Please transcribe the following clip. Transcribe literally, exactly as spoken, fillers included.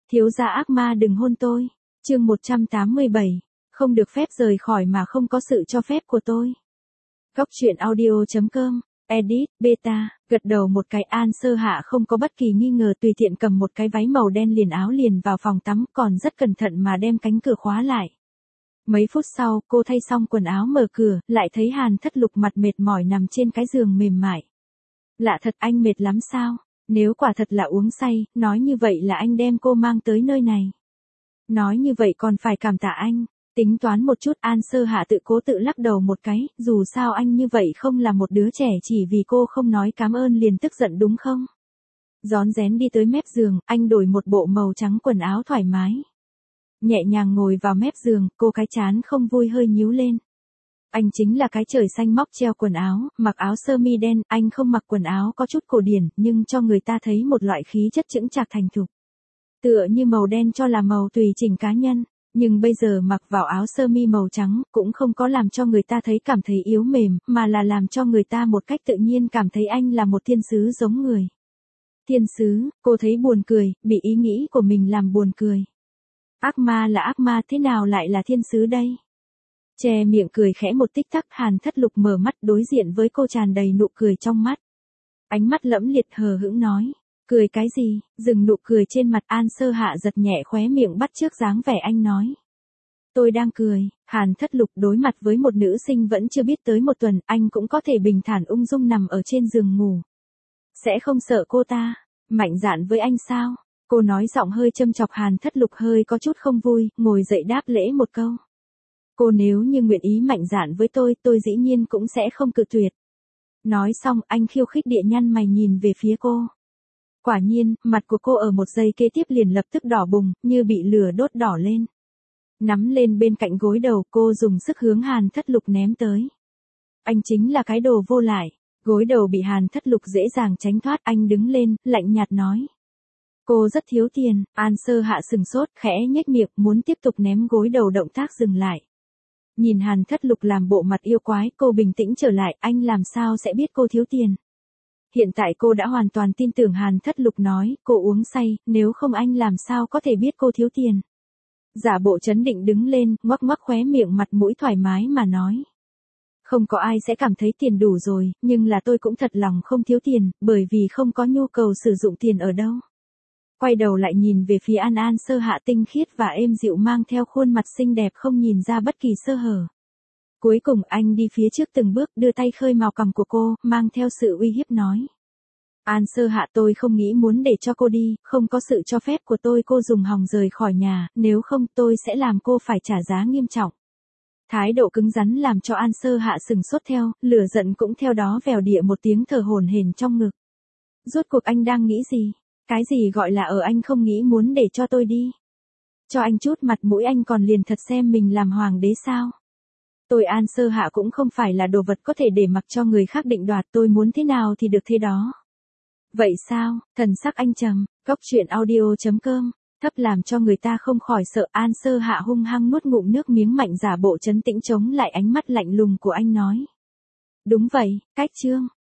Thiếu gia ác ma đừng hôn tôi. Chương một trăm tám mươi bảy. Không được phép rời khỏi mà không có sự cho phép của tôi. Góc truyện audio chấm com. Edit, beta, gật đầu một cái. An Sơ Hạ không có bất kỳ nghi ngờ, tùy tiện cầm một cái váy màu đen liền áo liền vào phòng tắm, còn rất cẩn thận mà đem cánh cửa khóa lại. Mấy phút sau, cô thay xong quần áo mở cửa, lại thấy Hàn Thất Lục mặt mệt mỏi nằm trên cái giường mềm mại. Lạ thật, anh mệt lắm sao? Nếu quả thật là uống say, nói như vậy là anh đem cô mang tới nơi này. Nói như vậy còn phải cảm tạ anh. Tính toán một chút, An Sơ Hạ tự cố tự lắc đầu một cái, dù sao anh như vậy không là một đứa trẻ chỉ vì cô không nói cảm ơn liền tức giận đúng không? Rón rén đi tới mép giường, anh đổi một bộ màu trắng quần áo thoải mái. Nhẹ nhàng ngồi vào mép giường, cô cái chán không vui hơi nhíu lên. Anh chính là cái trời xanh móc treo quần áo, mặc áo sơ mi đen, anh không mặc quần áo có chút cổ điển, nhưng cho người ta thấy một loại khí chất chững chạc thành thục. Tựa như màu đen cho là màu tùy chỉnh cá nhân, nhưng bây giờ mặc vào áo sơ mi màu trắng, cũng không có làm cho người ta thấy cảm thấy yếu mềm, mà là làm cho người ta một cách tự nhiên cảm thấy anh là một thiên sứ giống người. Thiên sứ, cô thấy buồn cười, bị ý nghĩ của mình làm buồn cười. Ác ma là ác ma, thế nào lại là thiên sứ đây? Che miệng cười khẽ một tích tắc, Hàn Thất Lục mở mắt đối diện với cô tràn đầy nụ cười trong mắt. Ánh mắt lẫm liệt hờ hững nói, cười cái gì? Dừng nụ cười trên mặt. An Sơ Hạ giật nhẹ khóe miệng bắt chước dáng vẻ anh nói. Tôi đang cười. Hàn Thất Lục đối mặt với một nữ sinh vẫn chưa biết tới một tuần, anh cũng có thể bình thản ung dung nằm ở trên giường ngủ. Sẽ không sợ cô ta? Mạnh dạn với anh sao? Cô nói giọng hơi châm chọc. Hàn Thất Lục hơi có chút không vui, ngồi dậy đáp lễ một câu. Cô nếu như nguyện ý mạnh dạn với tôi, tôi dĩ nhiên cũng sẽ không cự tuyệt. Nói xong, anh khiêu khích địa nhăn mày nhìn về phía cô. Quả nhiên, mặt của cô ở một giây kế tiếp liền lập tức đỏ bừng, như bị lửa đốt đỏ lên. Nắm lên bên cạnh gối đầu, cô dùng sức hướng Hàn Thất Lục ném tới. Anh chính là cái đồ vô lại. Gối đầu bị Hàn Thất Lục dễ dàng tránh thoát, anh đứng lên, lạnh nhạt nói. Cô rất thiếu tiền. An Sơ Hạ sừng sốt, khẽ nhếch miệng, muốn tiếp tục ném gối đầu, động tác dừng lại. Nhìn Hàn Thất Lục làm bộ mặt yêu quái, cô bình tĩnh trở lại, anh làm sao sẽ biết cô thiếu tiền. Hiện tại cô đã hoàn toàn tin tưởng Hàn Thất Lục nói, cô uống say, nếu không anh làm sao có thể biết cô thiếu tiền. Giả bộ trấn định đứng lên, ngoắc ngoắc khóe miệng, mặt mũi thoải mái mà nói. Không có ai sẽ cảm thấy tiền đủ rồi, nhưng là tôi cũng thật lòng không thiếu tiền, bởi vì không có nhu cầu sử dụng tiền ở đâu. Quay đầu lại nhìn về phía An An Sơ Hạ tinh khiết và êm dịu mang theo khuôn mặt xinh đẹp không nhìn ra bất kỳ sơ hở. Cuối cùng anh đi phía trước từng bước, đưa tay khơi màu cằm của cô, mang theo sự uy hiếp nói. An Sơ Hạ, tôi không nghĩ muốn để cho cô đi, không có sự cho phép của tôi cô dùng hòng rời khỏi nhà, nếu không tôi sẽ làm cô phải trả giá nghiêm trọng. Thái độ cứng rắn làm cho An Sơ Hạ sừng sốt theo, lửa giận cũng theo đó vèo địa một tiếng thở hổn hển trong ngực. Rốt cuộc anh đang nghĩ gì? Cái gì gọi là ở anh không nghĩ muốn để cho tôi đi? Cho anh chút mặt mũi anh còn liền thật xem mình làm hoàng đế sao? Tôi An Sơ Hạ cũng không phải là đồ vật có thể để mặc cho người khác định đoạt, tôi muốn thế nào thì được thế đó. Vậy sao? Thần sắc anh trầm. Góc truyện audio chấm com. Thấp làm cho người ta không khỏi sợ. An Sơ Hạ hung hăng nuốt ngụm nước miếng mạnh, giả bộ trấn tĩnh chống lại ánh mắt lạnh lùng của anh nói. Đúng vậy, cách chương.